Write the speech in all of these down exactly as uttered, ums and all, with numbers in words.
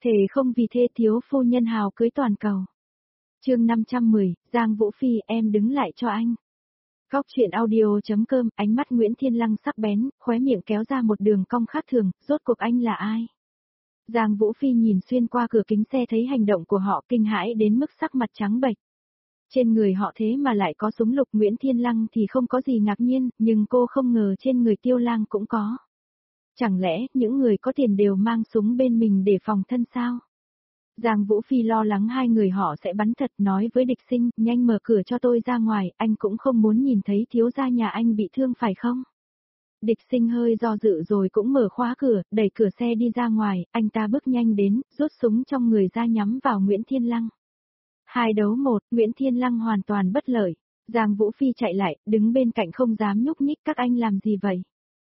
Thề không vì thê thiếu phu nhân hào cưới toàn cầu. Chương năm trăm mười, Giang Vũ Phi, em đứng lại cho anh. Góc truyện audio.com, ánh mắt Nguyễn Thiên Lăng sắc bén, khóe miệng kéo ra một đường cong khác thường, rốt cuộc anh là ai? Giang Vũ Phi nhìn xuyên qua cửa kính xe thấy hành động của họ kinh hãi đến mức sắc mặt trắng bệch. Trên người họ thế mà lại có súng lục, Nguyễn Thiên Lăng thì không có gì ngạc nhiên, nhưng cô không ngờ trên người Tiêu Lang cũng có. Chẳng lẽ những người có tiền đều mang súng bên mình để phòng thân sao? Giang Vũ Phi lo lắng hai người họ sẽ bắn thật, nói với Địch Sinh, nhanh mở cửa cho tôi ra ngoài, anh cũng không muốn nhìn thấy thiếu gia nhà anh bị thương phải không? Địch Sinh hơi do dự rồi cũng mở khóa cửa, đẩy cửa xe đi ra ngoài, anh ta bước nhanh đến, rút súng trong người ra nhắm vào Nguyễn Thiên Lăng. Hai đấu một, Nguyễn Thiên Lăng hoàn toàn bất lợi. Giang Vũ Phi chạy lại, đứng bên cạnh không dám nhúc nhích, các anh làm gì vậy?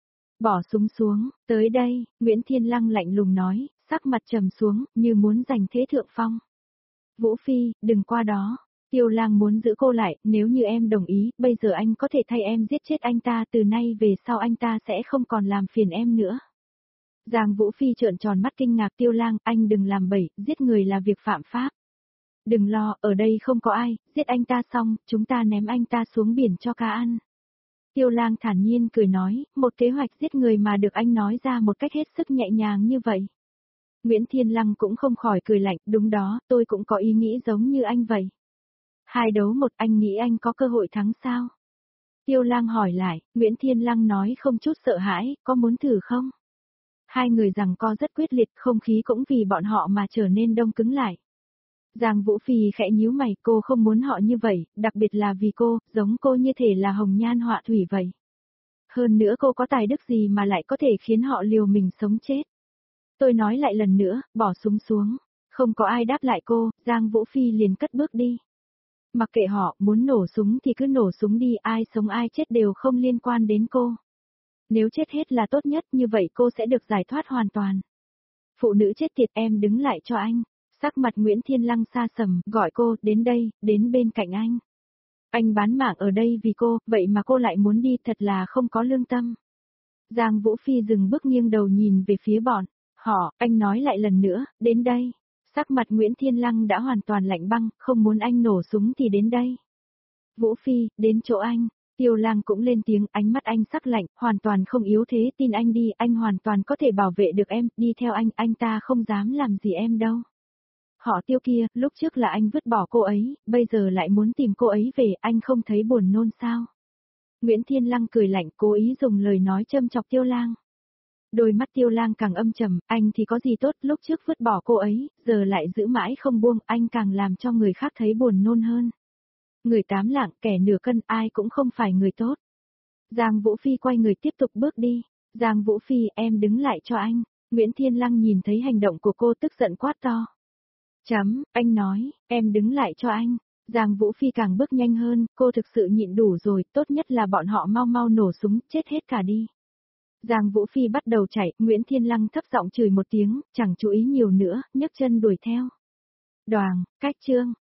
Bỏ súng xuống, tới đây, Nguyễn Thiên Lăng lạnh lùng nói, sắc mặt trầm xuống, như muốn giành thế thượng phong. Vũ Phi, đừng qua đó. Tiêu Lang muốn giữ cô lại, nếu như em đồng ý, bây giờ anh có thể thay em giết chết anh ta, từ nay về sau anh ta sẽ không còn làm phiền em nữa. Giang Vũ Phi trợn tròn mắt kinh ngạc, Tiêu Lang, anh đừng làm bậy, giết người là việc phạm pháp. Đừng lo, ở đây không có ai, giết anh ta xong, chúng ta ném anh ta xuống biển cho cá ăn. Tiêu Lang thản nhiên cười nói, một kế hoạch giết người mà được anh nói ra một cách hết sức nhẹ nhàng như vậy. Nguyễn Thiên Lăng cũng không khỏi cười lạnh, đúng đó, tôi cũng có ý nghĩ giống như anh vậy. Hai đấu một, anh nghĩ anh có cơ hội thắng sao? Tiêu Lang hỏi lại, Nguyễn Thiên Lăng nói không chút sợ hãi, có muốn thử không? Hai người giằng co rất quyết liệt, không khí cũng vì bọn họ mà trở nên đông cứng lại. Giang Vũ Phi khẽ nhíu mày, cô không muốn họ như vậy, đặc biệt là vì cô, giống cô như thể là hồng nhan họa thủy vậy. Hơn nữa cô có tài đức gì mà lại có thể khiến họ liều mình sống chết. Tôi nói lại lần nữa, bỏ súng xuống. Không có ai đáp lại cô, Giang Vũ Phi liền cất bước đi. Mặc kệ họ, muốn nổ súng thì cứ nổ súng đi, ai sống ai chết đều không liên quan đến cô. Nếu chết hết là tốt nhất, như vậy cô sẽ được giải thoát hoàn toàn. Phụ nữ chết tiệt, em đứng lại cho anh. Sắc mặt Nguyễn Thiên Lăng xa sầm, gọi cô, đến đây, đến bên cạnh anh. Anh bán mạng ở đây vì cô, vậy mà cô lại muốn đi, thật là không có lương tâm. Giang Vũ Phi dừng bước nghiêng đầu nhìn về phía bọn họ, anh nói lại lần nữa, đến đây. Sắc mặt Nguyễn Thiên Lăng đã hoàn toàn lạnh băng, không muốn anh nổ súng thì đến đây. Vũ Phi, đến chỗ anh. Tiêu Lang cũng lên tiếng, ánh mắt anh sắc lạnh, hoàn toàn không yếu thế, tin anh đi, anh hoàn toàn có thể bảo vệ được em, đi theo anh, anh ta không dám làm gì em đâu. Họ Tiêu kia, lúc trước là anh vứt bỏ cô ấy, bây giờ lại muốn tìm cô ấy về, anh không thấy buồn nôn sao? Nguyễn Thiên Lăng cười lạnh, cố ý dùng lời nói châm chọc Tiêu Lang. Đôi mắt Tiêu Lang càng âm trầm, anh thì có gì tốt, lúc trước vứt bỏ cô ấy, giờ lại giữ mãi không buông, anh càng làm cho người khác thấy buồn nôn hơn. Người tám lạng, kẻ nửa cân, ai cũng không phải người tốt. Giang Vũ Phi quay người tiếp tục bước đi. Giang Vũ Phi, em đứng lại cho anh. Nguyễn Thiên Lăng nhìn thấy hành động của cô tức giận quát to. Chấm, anh nói, em đứng lại cho anh. Giang Vũ Phi càng bước nhanh hơn, cô thực sự nhịn đủ rồi, tốt nhất là bọn họ mau mau nổ súng, chết hết cả đi. Giang Vũ Phi bắt đầu chạy, Nguyễn Thiên Lăng thấp giọng chửi một tiếng, chẳng chú ý nhiều nữa, nhấc chân đuổi theo. Đoàng, cách chương.